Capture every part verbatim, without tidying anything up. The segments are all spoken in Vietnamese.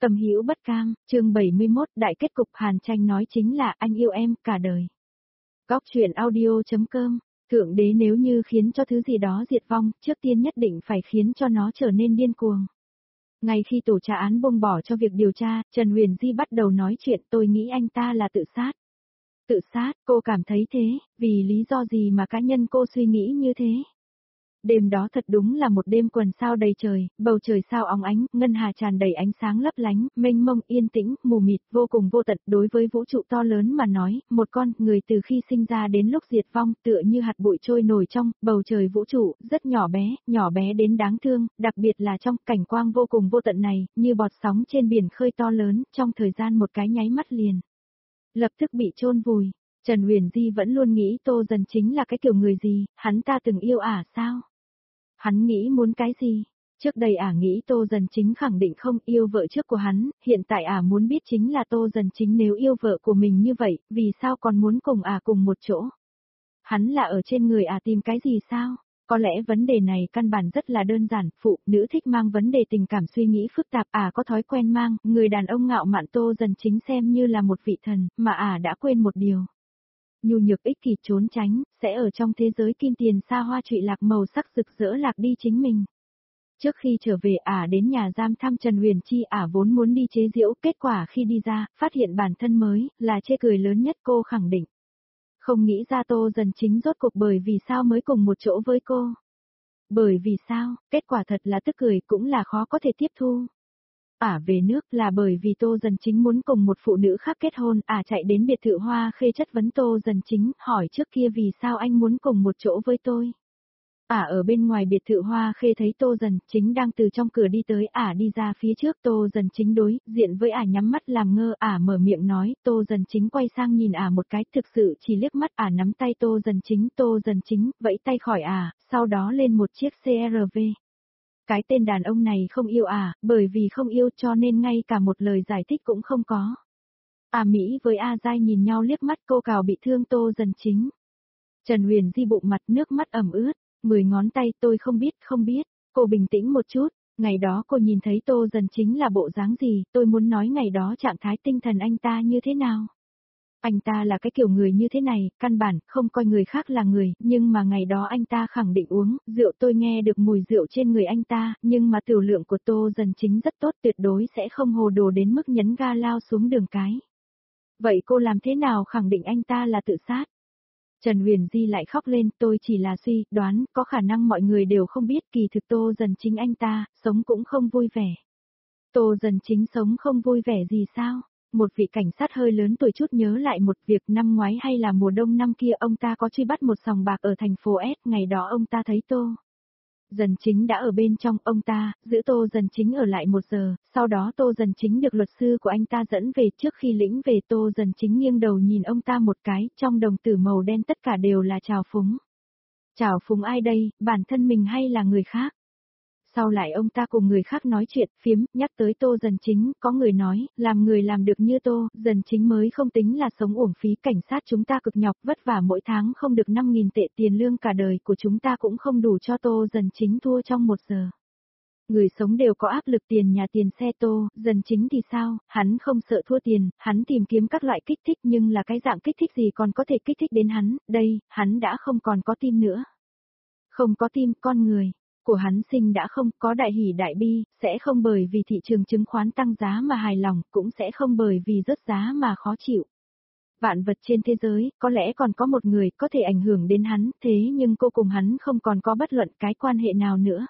Tâm hữu bất cam, chương bảy mươi mốt, đại kết cục Hàn Tranh nói chính là anh yêu em cả đời. Góc truyện audio.com, Thượng đế nếu như khiến cho thứ gì đó diệt vong, trước tiên nhất định phải khiến cho nó trở nên điên cuồng. Ngay khi tổ tra án buông bỏ cho việc điều tra, Trần Huyền Di bắt đầu nói chuyện, tôi nghĩ anh ta là tự sát. Tự sát, cô cảm thấy thế, vì lý do gì mà cá nhân cô suy nghĩ như thế? Đêm đó thật đúng là một đêm quần sao đầy trời, bầu trời sao óng ánh, ngân hà tràn đầy ánh sáng lấp lánh, mênh mông yên tĩnh, mù mịt, vô cùng vô tận. Đối với vũ trụ to lớn mà nói, một con người từ khi sinh ra đến lúc diệt vong tựa như hạt bụi trôi nổi trong bầu trời vũ trụ, rất nhỏ bé, nhỏ bé đến đáng thương, đặc biệt là trong cảnh quang vô cùng vô tận này, như bọt sóng trên biển khơi to lớn, trong thời gian một cái nháy mắt liền. Lập tức bị chôn vùi. Trần Huyền Di vẫn luôn nghĩ Tô Dần chính là cái kiểu người gì, hắn ta từng yêu ả sao? Hắn nghĩ muốn cái gì? Trước đây ả nghĩ Tô Dần Chính khẳng định không yêu vợ trước của hắn, hiện tại ả muốn biết chính là Tô Dần Chính nếu yêu vợ của mình như vậy, vì sao còn muốn cùng ả cùng một chỗ? Hắn là ở trên người ả tìm cái gì sao? Có lẽ vấn đề này căn bản rất là đơn giản, phụ nữ thích mang vấn đề tình cảm suy nghĩ phức tạp, ả có thói quen mang, người đàn ông ngạo mạn Tô Dần Chính xem như là một vị thần, mà ả đã quên một điều. Nhu nhược ích kỷ trốn tránh, sẽ ở trong thế giới kim tiền xa hoa trụy lạc màu sắc rực rỡ lạc đi chính mình. Trước khi trở về ả đến nhà giam thăm Trần Huyền Chi ả vốn muốn đi chế giễu, kết quả khi đi ra, phát hiện bản thân mới, là chê cười lớn nhất cô khẳng định. Không nghĩ ra Tô Dần Chính rốt cuộc bởi vì sao mới cùng một chỗ với cô. Bởi vì sao, kết quả thật là tức cười cũng là khó có thể tiếp thu. Ả về nước là bởi vì Tô Dần Chính muốn cùng một phụ nữ khác kết hôn, ả chạy đến biệt thự Hoa Khê chất vấn Tô Dần Chính, hỏi trước kia vì sao anh muốn cùng một chỗ với tôi. Ả ở bên ngoài biệt thự Hoa Khê thấy Tô Dần Chính đang từ trong cửa đi tới, ả đi ra phía trước, Tô Dần Chính đối diện với ả nhắm mắt làm ngơ, ả mở miệng nói, Tô Dần Chính quay sang nhìn ả một cái, thực sự chỉ liếc mắt, ả nắm tay Tô Dần Chính, Tô Dần Chính vẫy tay khỏi ả, sau đó lên một chiếc xê rờ vê. Cái tên đàn ông này không yêu à, bởi vì không yêu cho nên ngay cả một lời giải thích cũng không có. A Mỹ với A Giai nhìn nhau liếc mắt, cô cào bị thương Tô Dần Chính. Trần Huyền Di bụng mặt nước mắt ẩm ướt, mười ngón tay tôi không biết, không biết, cô bình tĩnh một chút, ngày đó cô nhìn thấy Tô Dần Chính là bộ dáng gì, tôi muốn nói ngày đó trạng thái tinh thần anh ta như thế nào. Anh ta là cái kiểu người như thế này, căn bản không coi người khác là người, nhưng mà ngày đó anh ta khẳng định uống rượu, tôi nghe được mùi rượu trên người anh ta, nhưng mà tiểu lượng của Tô Dần Chính rất tốt, tuyệt đối sẽ không hồ đồ đến mức nhấn ga lao xuống đường cái. Vậy cô làm thế nào khẳng định anh ta là tự sát? Trần Huyền Di lại khóc lên, tôi chỉ là suy đoán, có khả năng mọi người đều không biết kỳ thực Tô Dần Chính anh ta, sống cũng không vui vẻ. Tô Dần Chính sống không vui vẻ gì sao? Một vị cảnh sát hơi lớn tuổi chút nhớ lại một việc năm ngoái hay là mùa đông năm kia ông ta có truy bắt một sòng bạc ở thành phố S, ngày đó ông ta thấy Tô Dần Chính đã ở bên trong, ông ta giữ Tô Dần Chính ở lại một giờ, sau đó Tô Dần Chính được luật sư của anh ta dẫn về, trước khi lĩnh về Tô Dần Chính nghiêng đầu nhìn ông ta một cái, trong đồng tử màu đen tất cả đều là trào phúng. Trào phúng ai đây, bản thân mình hay là người khác? Sau lại ông ta cùng người khác nói chuyện, phiếm, nhắc tới Tô Dần Chính, có người nói, làm người làm được như Tô Dần Chính mới không tính là sống uổng phí, cảnh sát chúng ta cực nhọc, vất vả mỗi tháng không được năm nghìn tệ, tiền lương cả đời của chúng ta cũng không đủ cho Tô Dần Chính thua trong một giờ. Người sống đều có áp lực tiền nhà tiền xe, Tô Dần Chính thì sao, hắn không sợ thua tiền, hắn tìm kiếm các loại kích thích, nhưng là cái dạng kích thích gì còn có thể kích thích đến hắn, đây, hắn đã không còn có tim nữa. Không có tim, con người của hắn sinh đã không có đại hỉ đại bi, sẽ không bởi vì thị trường chứng khoán tăng giá mà hài lòng, cũng sẽ không bởi vì rớt giá mà khó chịu. Vạn vật trên thế giới, có lẽ còn có một người có thể ảnh hưởng đến hắn, thế nhưng cô cùng hắn không còn có bất luận cái quan hệ nào nữa.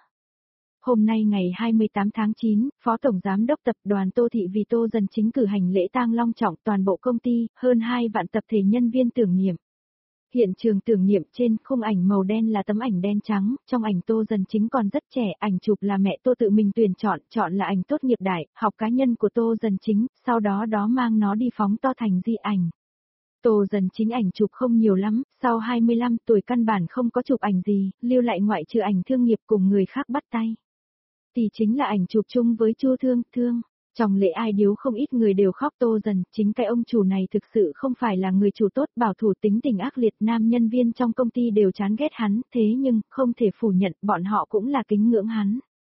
Hôm nay ngày hai mươi tám tháng chín, Phó Tổng Giám đốc Tập đoàn Tô Thị vì Tô Dần Chính cử hành lễ tang long trọng, toàn bộ công ty, hơn hai vạn tập thể nhân viên tưởng niệm. Hiện trường tưởng niệm, trên khung ảnh màu đen là tấm ảnh đen trắng, trong ảnh Tô Dần Chính còn rất trẻ, ảnh chụp là mẹ Tô tự mình tuyển chọn, chọn là ảnh tốt nghiệp đại, học cá nhân của Tô Dần Chính, sau đó đó mang nó đi phóng to thành di ảnh. Tô Dần Chính ảnh chụp không nhiều lắm, sau hai mươi lăm tuổi căn bản không có chụp ảnh gì, lưu lại ngoại trừ ảnh thương nghiệp cùng người khác bắt tay. Thì chính là ảnh chụp chung với Chu Thương, Thương. Trong lễ ai điếu không ít người đều khóc, Tô Dần Chính cái ông chủ này thực sự không phải là người chủ tốt, bảo thủ tính tình ác liệt, nam nhân viên trong công ty đều chán ghét hắn, thế nhưng, không thể phủ nhận, bọn họ cũng là kính ngưỡng hắn.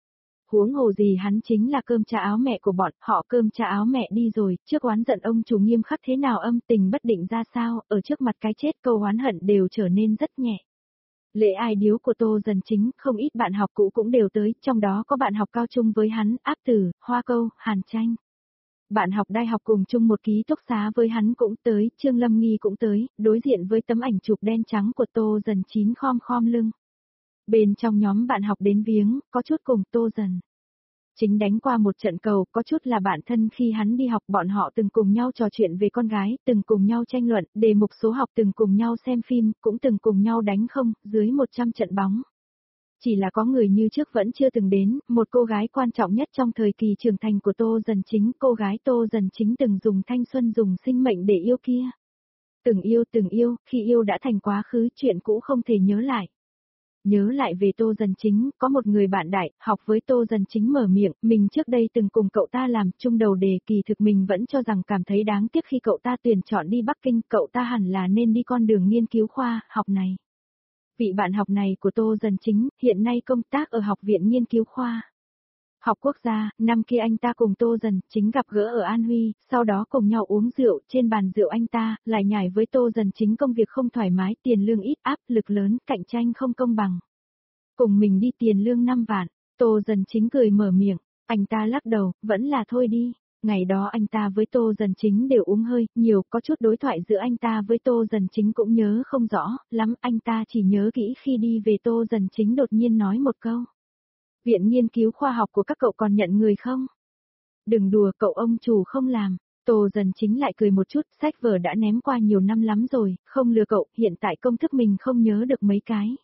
Huống hồ gì hắn chính là cơm cha áo mẹ của bọn họ, cơm cha áo mẹ đi rồi, trước oán giận ông chủ nghiêm khắc thế nào, âm tình bất định ra sao, ở trước mặt cái chết câu oán hận đều trở nên rất nhẹ. Lễ ai điếu của Tô Dần Chính, không ít bạn học cũ cũng đều tới, trong đó có bạn học cao trung với hắn, Áp Tử, Hoa Câu, Hàn Tranh. Bạn học đại học cùng chung một ký túc xá với hắn cũng tới, Trương Lâm Nghi cũng tới, đối diện với tấm ảnh chụp đen trắng của Tô Dần Chín khom khom lưng. Bên trong nhóm bạn học đến viếng, có chút cùng Tô Dần Chính đánh qua một trận cầu, có chút là bạn thân khi hắn đi học, bọn họ từng cùng nhau trò chuyện về con gái, từng cùng nhau tranh luận, đề mục số học, từng cùng nhau xem phim, cũng từng cùng nhau đánh không, dưới một trăm trận bóng. Chỉ là có người như trước vẫn chưa từng đến, một cô gái quan trọng nhất trong thời kỳ trưởng thành của Tô Dần Chính, cô gái Tô Dần Chính từng dùng thanh xuân dùng sinh mệnh để yêu kia. Từng yêu từng yêu, khi yêu đã thành quá khứ, chuyện cũ không thể nhớ lại. Nhớ lại về Tô Dần Chính, có một người bạn đại, học với Tô Dần Chính mở miệng, mình trước đây từng cùng cậu ta làm chung đầu đề, kỳ thực mình vẫn cho rằng cảm thấy đáng tiếc khi cậu ta tuyển chọn đi Bắc Kinh, cậu ta hẳn là nên đi con đường nghiên cứu khoa, học này. Vị bạn học này của Tô Dần Chính, hiện nay công tác ở Học viện Nghiên cứu khoa Học Quốc gia, năm kia anh ta cùng Tô Dần Chính gặp gỡ ở An Huy, sau đó cùng nhau uống rượu, trên bàn rượu anh ta, lại nhảy với Tô Dần Chính công việc không thoải mái, tiền lương ít, áp lực lớn, cạnh tranh không công bằng. Cùng mình đi tiền lương năm vạn, Tô Dần Chính cười mở miệng, anh ta lắc đầu, vẫn là thôi đi. Ngày đó anh ta với Tô Dần Chính đều uống hơi, nhiều, có chút đối thoại giữa anh ta với Tô Dần Chính cũng nhớ không rõ, lắm, anh ta chỉ nhớ kỹ khi đi về Tô Dần Chính đột nhiên nói một câu. Viện nghiên cứu khoa học của các cậu còn nhận người không? Đừng đùa, cậu ông chủ không làm. Tô Dần Chính lại cười một chút, sách vở đã ném qua nhiều năm lắm rồi, không lừa cậu, hiện tại công thức mình không nhớ được mấy cái.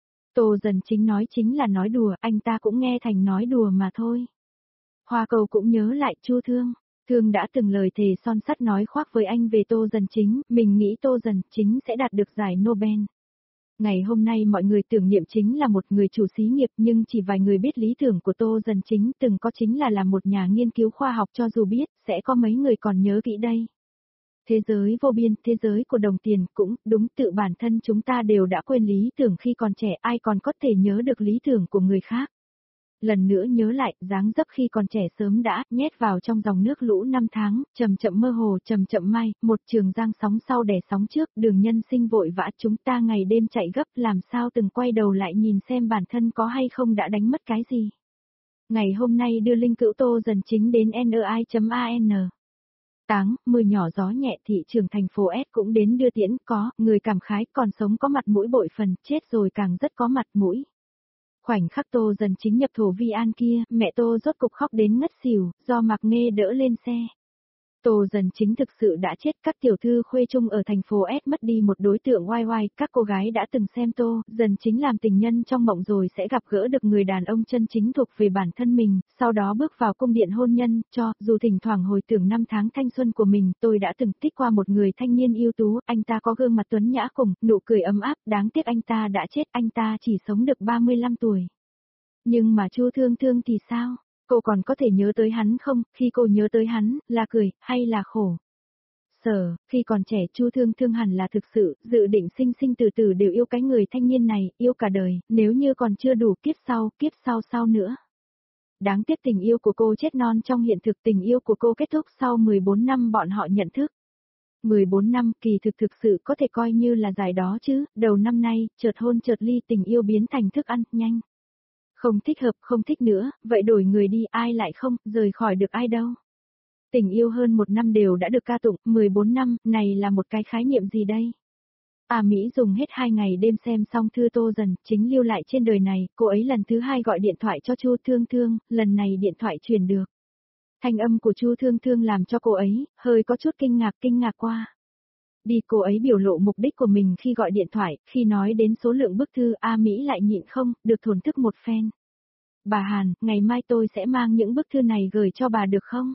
Tô Dần Chính nói chính là nói đùa, anh ta cũng nghe thành nói đùa mà thôi. Hoa Cầu cũng nhớ lại Chu Thương. Thương đã từng lời thề son sắt nói khoác với anh về Tô Dần Chính, mình nghĩ Tô Dần Chính sẽ đạt được giải Nobel. Ngày hôm nay mọi người tưởng niệm chính là một người chủ xí nghiệp, nhưng chỉ vài người biết lý tưởng của Tô Dần Chính từng có chính là là một nhà nghiên cứu khoa học, cho dù biết, sẽ có mấy người còn nhớ kỹ đây. Thế giới vô biên, thế giới của đồng tiền, cũng đúng, tự bản thân chúng ta đều đã quên lý tưởng khi còn trẻ, ai còn có thể nhớ được lý tưởng của người khác. Lần nữa nhớ lại, dáng dấp khi còn trẻ sớm đã nhét vào trong dòng nước lũ năm tháng, chậm chậm mơ hồ, chậm chậm mai, một trường giang sóng sau đè sóng trước, đường nhân sinh vội vã, chúng ta ngày đêm chạy gấp, làm sao từng quay đầu lại nhìn xem bản thân có hay không đã đánh mất cái gì. Ngày hôm nay đưa Linh Cữu Tô Dần Chính đến N I chấm A N. Táng, mưa nhỏ gió nhẹ, thị trường thành phố S cũng đến đưa tiễn, có, người cảm khái, còn sống có mặt mũi bội phần, chết rồi càng rất có mặt mũi. Khoảnh khắc Tô Dần Chính nhập thổ Vi An kia, mẹ Tô rốt cục khóc đến ngất xỉu, do Mạc Nghê đỡ lên xe. Tô Dần Chính thực sự đã chết, các tiểu thư khuê trung ở thành phố S mất đi một đối tượng oai oai, các cô gái đã từng xem Tô Dần Chính làm tình nhân trong mộng rồi sẽ gặp gỡ được người đàn ông chân chính thuộc về bản thân mình, sau đó bước vào cung điện hôn nhân, cho, dù thỉnh thoảng hồi tưởng năm tháng thanh xuân của mình, tôi đã từng thích qua một người thanh niên ưu tú, anh ta có gương mặt tuấn nhã cùng, nụ cười ấm áp, đáng tiếc anh ta đã chết, anh ta chỉ sống được ba mươi lăm tuổi. Nhưng mà Chu Thương Thương thì sao? Cô còn có thể nhớ tới hắn không, khi cô nhớ tới hắn, là cười, hay là khổ? Sở, khi còn trẻ Chu Thương Thương hẳn là thực sự, dự định sinh sinh từ từ đều yêu cái người thanh niên này, yêu cả đời, nếu như còn chưa đủ kiếp sau, kiếp sau sau nữa. Đáng tiếc tình yêu của cô chết non trong hiện thực, tình yêu của cô kết thúc sau mười bốn năm bọn họ nhận thức. mười bốn năm kỳ thực thực sự có thể coi như là dài đó chứ, đầu năm nay, chợt hôn chợt ly tình yêu biến thành thức ăn, nhanh. Không thích hợp, không thích nữa, vậy đổi người đi, ai lại không, rời khỏi được ai đâu. Tình yêu hơn một năm đều đã được ca tụng, mười bốn năm, này là một cái khái niệm gì đây? A Mỹ dùng hết hai ngày đêm xem xong thư Tô Dần Chính lưu lại trên đời này, cô ấy lần thứ hai gọi điện thoại cho Chu Thương Thương, lần này điện thoại truyền được. Thanh âm của Chu Thương Thương làm cho cô ấy, hơi có chút kinh ngạc kinh ngạc qua. Đi cô ấy biểu lộ mục đích của mình khi gọi điện thoại, khi nói đến số lượng bức thư A Mỹ lại nhịn không, được thổn thức một phen. Bà Hàn, ngày mai tôi sẽ mang những bức thư này gửi cho bà được không?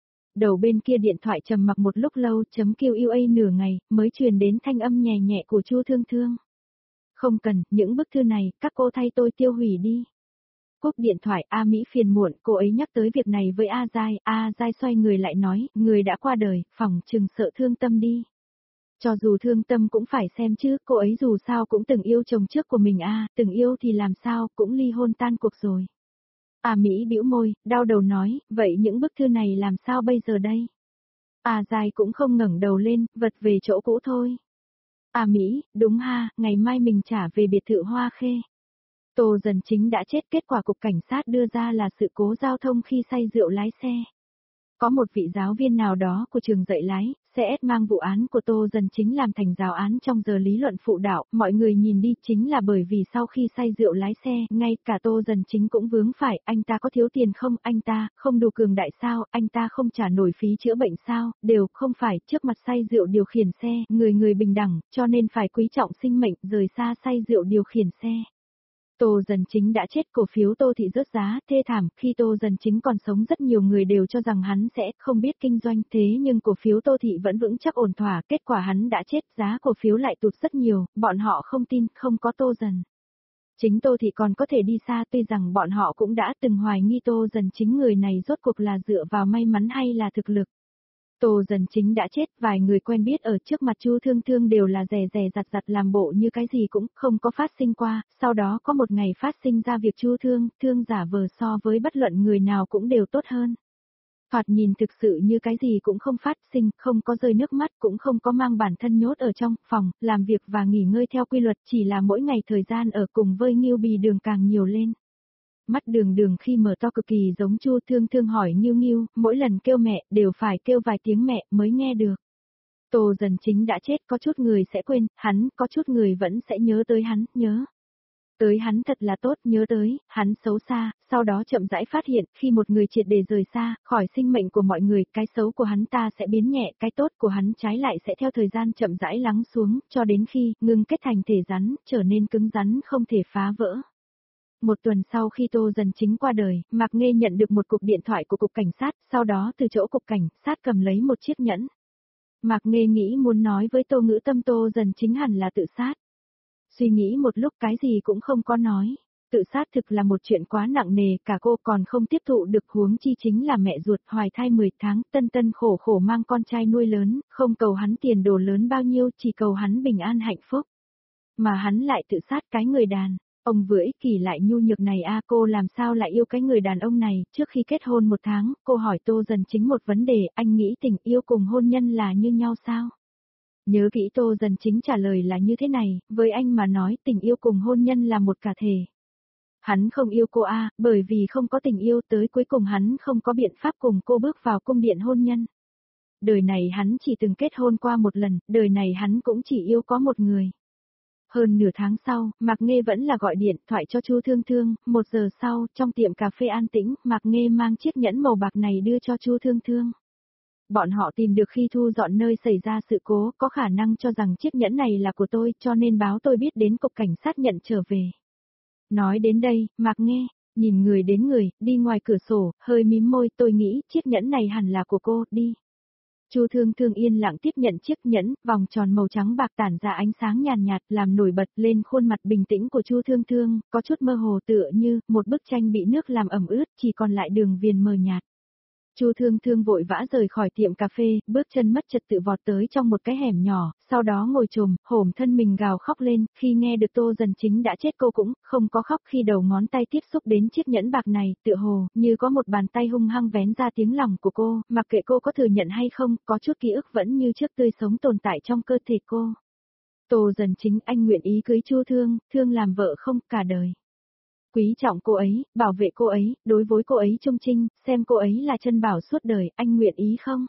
Đầu bên kia điện thoại trầm mặc một lúc lâu, chấm Q A nửa ngày, mới truyền đến thanh âm nhẹ nhẹ của Chu Thương Thương. Không cần, những bức thư này, các cô thay tôi tiêu hủy đi. Cúp điện thoại, A Mỹ phiền muộn, cô ấy nhắc tới việc này với A Giai, A Giai xoay người lại nói, người đã qua đời, phỏng chừng sợ thương tâm đi. Cho dù thương tâm cũng phải xem chứ, cô ấy dù sao cũng từng yêu chồng trước của mình a, từng yêu thì làm sao, cũng ly hôn tan cuộc rồi. A Mỹ bĩu môi, đau đầu nói, vậy những bức thư này làm sao bây giờ đây? A Giai cũng không ngẩng đầu lên, vật về chỗ cũ thôi. A Mỹ, đúng ha, ngày mai mình trả về biệt thự Hoa Khê. Tô Dần Chính đã chết, kết quả cục cảnh sát đưa ra là sự cố giao thông khi say rượu lái xe. Có một vị giáo viên nào đó của trường dạy lái, xê ét mang vụ án của Tô Dần Chính làm thành giáo án trong giờ lý luận phụ đạo, mọi người nhìn đi chính là bởi vì sau khi say rượu lái xe, ngay cả Tô Dần Chính cũng vướng phải, anh ta có thiếu tiền không, anh ta không đủ cường đại sao, anh ta không trả nổi phí chữa bệnh sao, đều không phải, trước mặt say rượu điều khiển xe, người người bình đẳng, cho nên phải quý trọng sinh mệnh, rời xa say rượu điều khiển xe. Tô Dần Chính đã chết, cổ phiếu Tô Thị rớt giá, thê thảm, khi Tô Dần Chính còn sống rất nhiều người đều cho rằng hắn sẽ không biết kinh doanh, thế nhưng cổ phiếu Tô Thị vẫn vững chắc ổn thỏa, kết quả hắn đã chết, giá cổ phiếu lại tụt rất nhiều, bọn họ không tin, không có Tô Dần Chính Tô Thị còn có thể đi xa, tuy rằng bọn họ cũng đã từng hoài nghi Tô Dần Chính người này rốt cuộc là dựa vào may mắn hay là thực lực. Tô Dần Chính đã chết, vài người quen biết ở trước mặt Chu Thương Thương đều là rè rè rặt rặt làm bộ như cái gì cũng không có phát sinh qua, sau đó có một ngày phát sinh ra việc Chu Thương, Thương giả vờ so với bất luận người nào cũng đều tốt hơn. Thoạt nhìn thực sự như cái gì cũng không phát sinh, không có rơi nước mắt, cũng không có mang bản thân nhốt ở trong phòng, làm việc và nghỉ ngơi theo quy luật, chỉ là mỗi ngày thời gian ở cùng với Ngưu Bì Đường càng nhiều lên. Mắt Đường Đường khi mở to cực kỳ giống Chu Thương Thương hỏi Ngưu Ngưu, mỗi lần kêu mẹ đều phải kêu vài tiếng mẹ mới nghe được. Tô Dần Chính đã chết, có chút người sẽ quên, hắn, có chút người vẫn sẽ nhớ tới hắn, nhớ. Tới hắn thật là tốt, nhớ tới, hắn xấu xa, sau đó chậm rãi phát hiện, khi một người triệt để rời xa, khỏi sinh mệnh của mọi người, cái xấu của hắn ta sẽ biến nhẹ, cái tốt của hắn trái lại sẽ theo thời gian chậm rãi lắng xuống, cho đến khi, ngừng kết thành thể rắn, trở nên cứng rắn không thể phá vỡ. Một tuần sau khi Tô Dần Chính qua đời, Mạc Nghê nhận được một cuộc điện thoại của cục cảnh sát, sau đó từ chỗ cục cảnh sát cầm lấy một chiếc nhẫn. Mạc Nghê nghĩ muốn nói với Tô Ngữ Tâm Tô Dần Chính hẳn là tự sát. Suy nghĩ một lúc cái gì cũng không có nói. Tự sát thực là một chuyện quá nặng nề, cả cô còn không tiếp thụ được, huống chi chính là mẹ ruột hoài thai mười tháng, tân tân khổ khổ mang con trai nuôi lớn, không cầu hắn tiền đồ lớn bao nhiêu, chỉ cầu hắn bình an hạnh phúc. Mà hắn lại tự sát, cái người đàn. Ông vừa ích kỷ lại nhu nhược này a, cô làm sao lại yêu cái người đàn ông này, trước khi kết hôn một tháng, cô hỏi Tô Dần Chính một vấn đề, anh nghĩ tình yêu cùng hôn nhân là như nhau sao? Nhớ kỹ Tô Dần Chính trả lời là như thế này, với anh mà nói tình yêu cùng hôn nhân là một cả thể. Hắn không yêu cô a, bởi vì không có tình yêu, tới cuối cùng hắn không có biện pháp cùng cô bước vào cung điện hôn nhân. Đời này hắn chỉ từng kết hôn qua một lần, đời này hắn cũng chỉ yêu có một người. Hơn nửa tháng sau, Mạc Nghê vẫn là gọi điện thoại cho Chu Thương Thương, một giờ sau, trong tiệm cà phê an tĩnh, Mạc Nghê mang chiếc nhẫn màu bạc này đưa cho Chu Thương Thương. Bọn họ tìm được khi thu dọn nơi xảy ra sự cố, có khả năng cho rằng chiếc nhẫn này là của tôi, cho nên báo tôi biết đến cục cảnh sát nhận trở về. Nói đến đây, Mạc Nghê, nhìn người đến người, đi ngoài cửa sổ, hơi mím môi, tôi nghĩ chiếc nhẫn này hẳn là của cô, đi. Chu Thương Thương yên lặng tiếp nhận chiếc nhẫn, vòng tròn màu trắng bạc tản ra ánh sáng nhàn nhạt, làm nổi bật lên khuôn mặt bình tĩnh của Chu Thương Thương, có chút mơ hồ tựa như một bức tranh bị nước làm ẩm ướt, chỉ còn lại đường viền mờ nhạt. Chu Thương Thương vội vã rời khỏi tiệm cà phê, bước chân mất trật tự vọt tới trong một cái hẻm nhỏ, sau đó ngồi chồm, hổm thân mình gào khóc lên, khi nghe được Tô Dần Chính đã chết cô cũng không có khóc, khi đầu ngón tay tiếp xúc đến chiếc nhẫn bạc này, tựa hồ như có một bàn tay hung hăng vén ra tiếng lòng của cô, mặc kệ cô có thừa nhận hay không, có chút ký ức vẫn như trước tươi sống tồn tại trong cơ thể cô. Tô Dần Chính, anh nguyện ý cưới Chu Thương, Thương làm vợ không, cả đời. Quý trọng cô ấy, bảo vệ cô ấy, đối với cô ấy trung trinh, xem cô ấy là chân bảo suốt đời, anh nguyện ý không?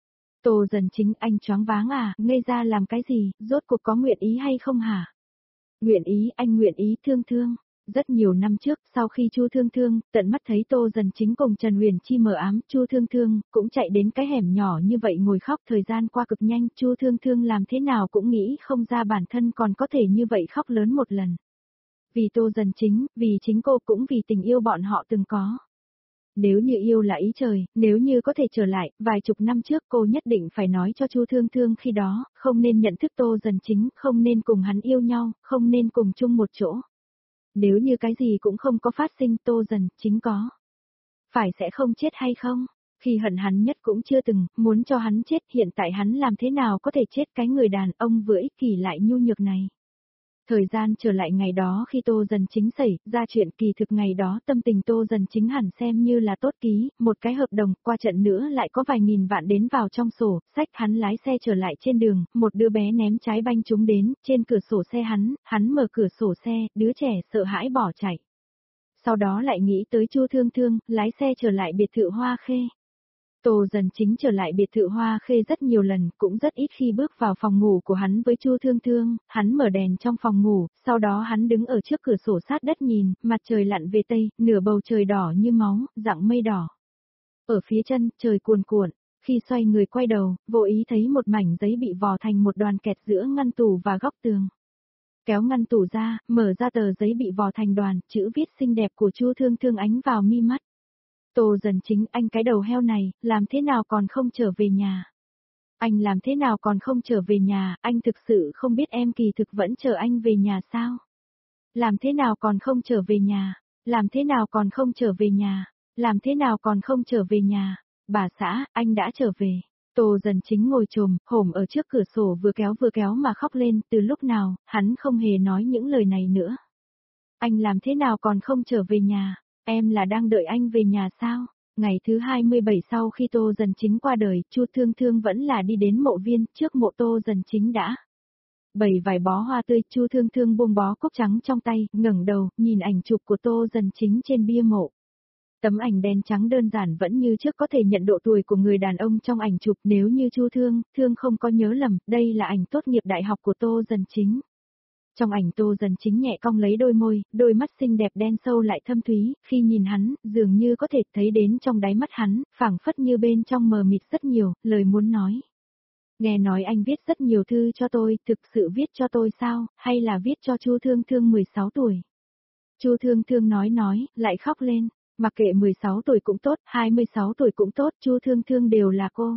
Tô Dần Chính, anh choáng váng à, ngây ra làm cái gì, rốt cuộc có nguyện ý hay không hả? Nguyện ý, anh nguyện ý. Thương Thương. Rất nhiều năm trước, sau khi Chu Thương Thương tận mắt thấy Tô Dần Chính cùng Trần Huyền Chi mờ ám, Chu Thương Thương cũng chạy đến cái hẻm nhỏ như vậy ngồi khóc, thời gian qua cực nhanh, Chu Thương Thương làm thế nào cũng nghĩ không ra bản thân còn có thể như vậy khóc lớn một lần. Vì Tô Dần Chính, vì chính cô, cũng vì tình yêu bọn họ từng có. Nếu như yêu là ý trời, nếu như có thể trở lại, vài chục năm trước cô nhất định phải nói cho Chu Thương Thương khi đó, không nên nhận thức Tô Dần Chính, không nên cùng hắn yêu nhau, không nên cùng chung một chỗ. Nếu như cái gì cũng không có phát sinh, Tô Dần Chính có. Phải sẽ không chết hay không? Khi hận hắn nhất cũng chưa từng, muốn cho hắn chết, hiện tại hắn làm thế nào có thể chết, cái người đàn ông vừa ích kỷ lại nhu nhược này. Thời gian trở lại ngày đó khi Tô Dần Chính xảy ra chuyện, kỳ thực ngày đó tâm tình Tô Dần Chính hẳn xem như là tốt ký, một cái hợp đồng, qua trận nữa lại có vài nghìn vạn đến vào trong sổ, sách hắn lái xe trở lại trên đường, một đứa bé ném trái banh trúng đến, trên cửa sổ xe hắn, hắn mở cửa sổ xe, đứa trẻ sợ hãi bỏ chạy. Sau đó lại nghĩ tới Chu Thương Thương, lái xe trở lại biệt thự Hoa Khê. Tô Dần Chính trở lại biệt thự Hoa Khê rất nhiều lần, cũng rất ít khi bước vào phòng ngủ của hắn với Chu Thương Thương, hắn mở đèn trong phòng ngủ, sau đó hắn đứng ở trước cửa sổ sát đất nhìn, mặt trời lặn về tây, nửa bầu trời đỏ như máu, dạng mây đỏ. Ở phía chân, trời cuồn cuộn, khi xoay người quay đầu, vô ý thấy một mảnh giấy bị vò thành một đoàn kẹt giữa ngăn tủ và góc tường. Kéo ngăn tủ ra, mở ra tờ giấy bị vò thành đoàn, chữ viết xinh đẹp của Chu Thương Thương ánh vào mi mắt. Tô Dần Chính, anh cái đầu heo này, làm thế nào còn không trở về nhà? Anh làm thế nào còn không trở về nhà, anh thực sự không biết em kỳ thực vẫn chờ anh về nhà sao? Làm thế nào còn không trở về nhà? Làm thế nào còn không trở về nhà? Làm thế nào còn không trở về nhà? Bà xã, anh đã trở về. Tô Dần Chính ngồi chồm, hổm ở trước cửa sổ vừa kéo vừa kéo mà khóc lên, từ lúc nào, hắn không hề nói những lời này nữa. Anh làm thế nào còn không trở về nhà? Em là đang đợi anh về nhà sao? Ngày thứ hai mươi bảy sau khi Tô Dần Chính qua đời, Chu Thương Thương vẫn là đi đến mộ viên, trước mộ Tô Dần Chính đã bày vài bó hoa tươi, Chu Thương Thương buông bó cúc trắng trong tay, ngẩng đầu, nhìn ảnh chụp của Tô Dần Chính trên bia mộ. Tấm ảnh đen trắng đơn giản vẫn như trước, có thể nhận độ tuổi của người đàn ông trong ảnh chụp, nếu như Chu Thương Thương không có nhớ lầm, đây là ảnh tốt nghiệp đại học của Tô Dần Chính. Trong ảnh Tô Dần Chính nhẹ cong lấy đôi môi, đôi mắt xinh đẹp đen sâu lại thâm thúy, khi nhìn hắn, dường như có thể thấy đến trong đáy mắt hắn, phảng phất như bên trong mờ mịt rất nhiều, lời muốn nói. Nghe nói anh viết rất nhiều thư cho tôi, thực sự viết cho tôi sao, hay là viết cho Chu Thương Thương mười sáu tuổi? Chu Thương Thương nói nói, lại khóc lên, mặc kệ mười sáu tuổi cũng tốt, hai mươi sáu tuổi cũng tốt, Chu Thương Thương đều là cô.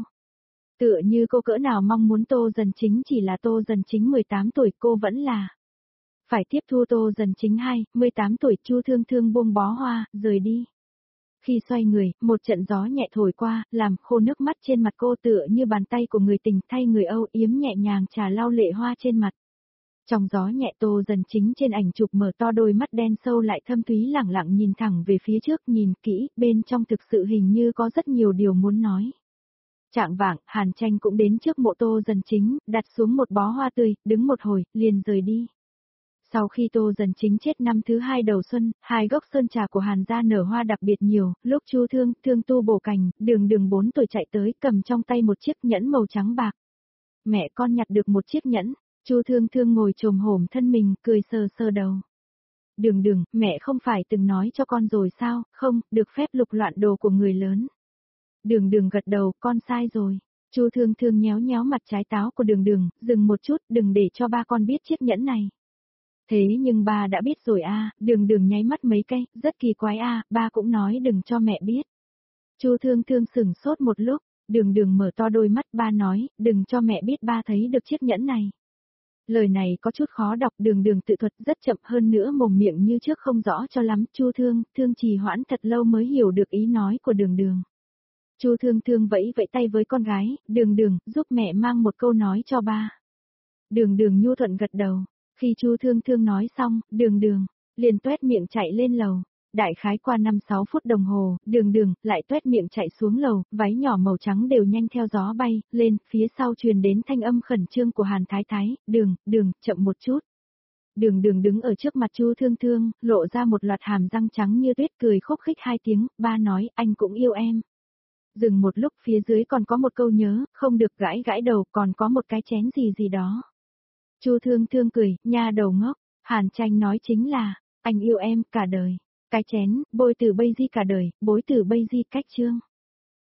Tựa như cô cỡ nào mong muốn Tô Dần Chính chỉ là Tô Dần Chính mười tám tuổi, cô vẫn là phải tiếp thu Tô Dần Chính hai, mười tám tuổi. Chu Thương Thương buông bó hoa, rời đi. Khi xoay người, một trận gió nhẹ thổi qua, làm khô nước mắt trên mặt cô, tựa như bàn tay của người tình thay người âu yếm nhẹ nhàng trà lau lệ hoa trên mặt. Trong gió nhẹ, Tô Dần Chính trên ảnh chụp mở to đôi mắt đen sâu lại thâm thúy, lẳng lặng nhìn thẳng về phía trước, nhìn kỹ, bên trong thực sự hình như có rất nhiều điều muốn nói. Trạng vạng, Hàn Tranh cũng đến trước mộ Tô Dần Chính, đặt xuống một bó hoa tươi, đứng một hồi, liền rời đi. Sau khi Tô Dần Chính chết năm thứ hai đầu xuân, hai gốc sơn trà của Hàn gia nở hoa đặc biệt nhiều, lúc Chu Thương Thương tu bổ cành, Đường Đường bốn tuổi chạy tới, cầm trong tay một chiếc nhẫn màu trắng bạc. Mẹ con nhặt được một chiếc nhẫn, Chu Thương Thương ngồi chồm hổm thân mình, cười sờ sờ đầu. Đường Đường, mẹ không phải từng nói cho con rồi sao, không, được phép lục loạn đồ của người lớn. Đường Đường gật đầu, con sai rồi. Chu Thương Thương nhéo nhéo mặt trái táo của Đường Đường, dừng một chút, đừng để cho ba con biết chiếc nhẫn này. Thế nhưng ba đã biết rồi a. À, Đường Đường nháy mắt mấy cái, rất kỳ quái a, à, ba cũng nói đừng cho mẹ biết. Chu Thương Thương sửng sốt một lúc, Đường Đường mở to đôi mắt, ba nói, đừng cho mẹ biết ba thấy được chiếc nhẫn này. Lời này có chút khó đọc, Đường Đường tự thuật rất chậm, hơn nữa mồm miệng như trước không rõ cho lắm, Chu Thương Thương trì hoãn thật lâu mới hiểu được ý nói của Đường Đường. Chu Thương Thương vẫy vẫy tay với con gái, Đường Đường, giúp mẹ mang một câu nói cho ba. Đường Đường nhu thuận gật đầu. Khi Chu Thương Thương nói xong, Đường Đường liền tuét miệng chạy lên lầu. Đại khái qua năm sáu phút đồng hồ, Đường Đường lại tuét miệng chạy xuống lầu, váy nhỏ màu trắng đều nhanh theo gió bay lên, phía sau truyền đến thanh âm khẩn trương của Hàn Thái Thái, "Đường, Đường, chậm một chút." Đường Đường đứng ở trước mặt Chu Thương Thương, lộ ra một loạt hàm răng trắng như tuyết, cười khúc khích hai tiếng, ba nói, anh cũng yêu em. Dừng một lúc, phía dưới còn có một câu nhớ, không được gãi gãi đầu, còn có một cái chén gì gì đó. Chu Thương Thương cười, nha đầu ngốc, Hàn Tranh nói chính là, anh yêu em cả đời. Cái chén, bôi từ bây di cả đời, bối từ bây di cách chương.